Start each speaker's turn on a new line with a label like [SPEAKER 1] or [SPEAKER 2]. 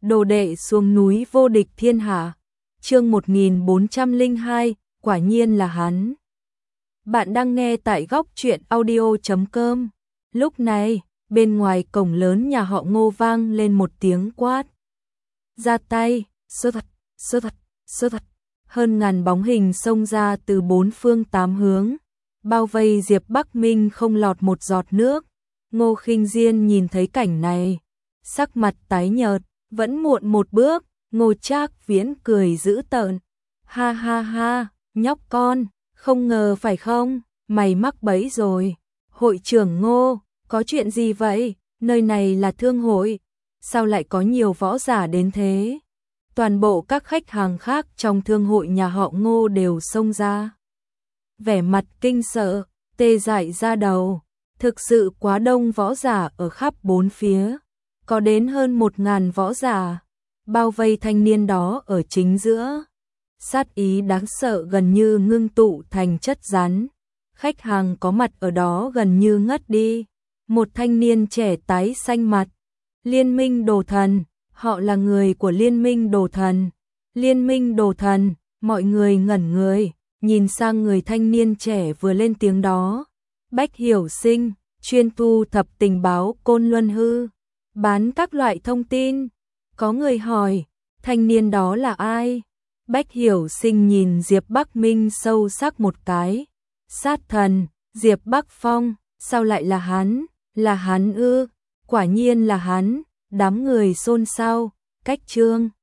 [SPEAKER 1] đồ đệ xuống núi vô địch thiên hạ. Chương 1402, quả nhiên là hắn. Bạn đang nghe tại góc truyện audio.com. Lúc này, bên ngoài cổng lớn nhà họ Ngô vang lên một tiếng quát. Ra tay, sơ thật. Hơn ngàn bóng hình xông ra từ bốn phương tám hướng, bao vây Diệp Bắc Minh không lọt một giọt nước. Ngô Khinh Diên nhìn thấy cảnh này, sắc mặt tái nhợt, vẫn muộn một bước. Ngô Trác Viễn cười dữ tợn. Ha ha ha, nhóc con, không ngờ phải không, mày mắc bẫy rồi. Hội trưởng Ngô, có chuyện gì vậy, nơi này là thương hội, sao lại có nhiều võ giả đến thế? Toàn bộ các khách hàng khác trong thương hội nhà họ Ngô đều xông ra. Vẻ mặt kinh sợ, tê dại ra đầu, thực sự quá đông võ giả ở khắp bốn phía, có đến hơn 1000 võ giả, bao vây thanh niên đó ở chính giữa. Sát ý đáng sợ gần như ngưng tụ thành chất rắn, khách hàng có mặt ở đó gần như ngất đi. Một thanh niên trẻ tái xanh mặt. Liên minh đồ thần, họ là người của Liên minh đồ thần. Liên minh đồ thần, mọi người ngẩn người, nhìn sang người thanh niên trẻ vừa lên tiếng đó. Bách Hiểu Sinh, chuyên thu thập tình báo Côn Luân Hư, bán các loại thông tin. Có người hỏi, thanh niên đó là ai? Bách Hiểu Sinh nhìn Diệp Bắc Minh sâu sắc một cái. Sát thần, Diệp Bắc Phong, sao lại là hắn? Là hắn ư? Quả nhiên là hắn. Đám người xôn xao. Cách chương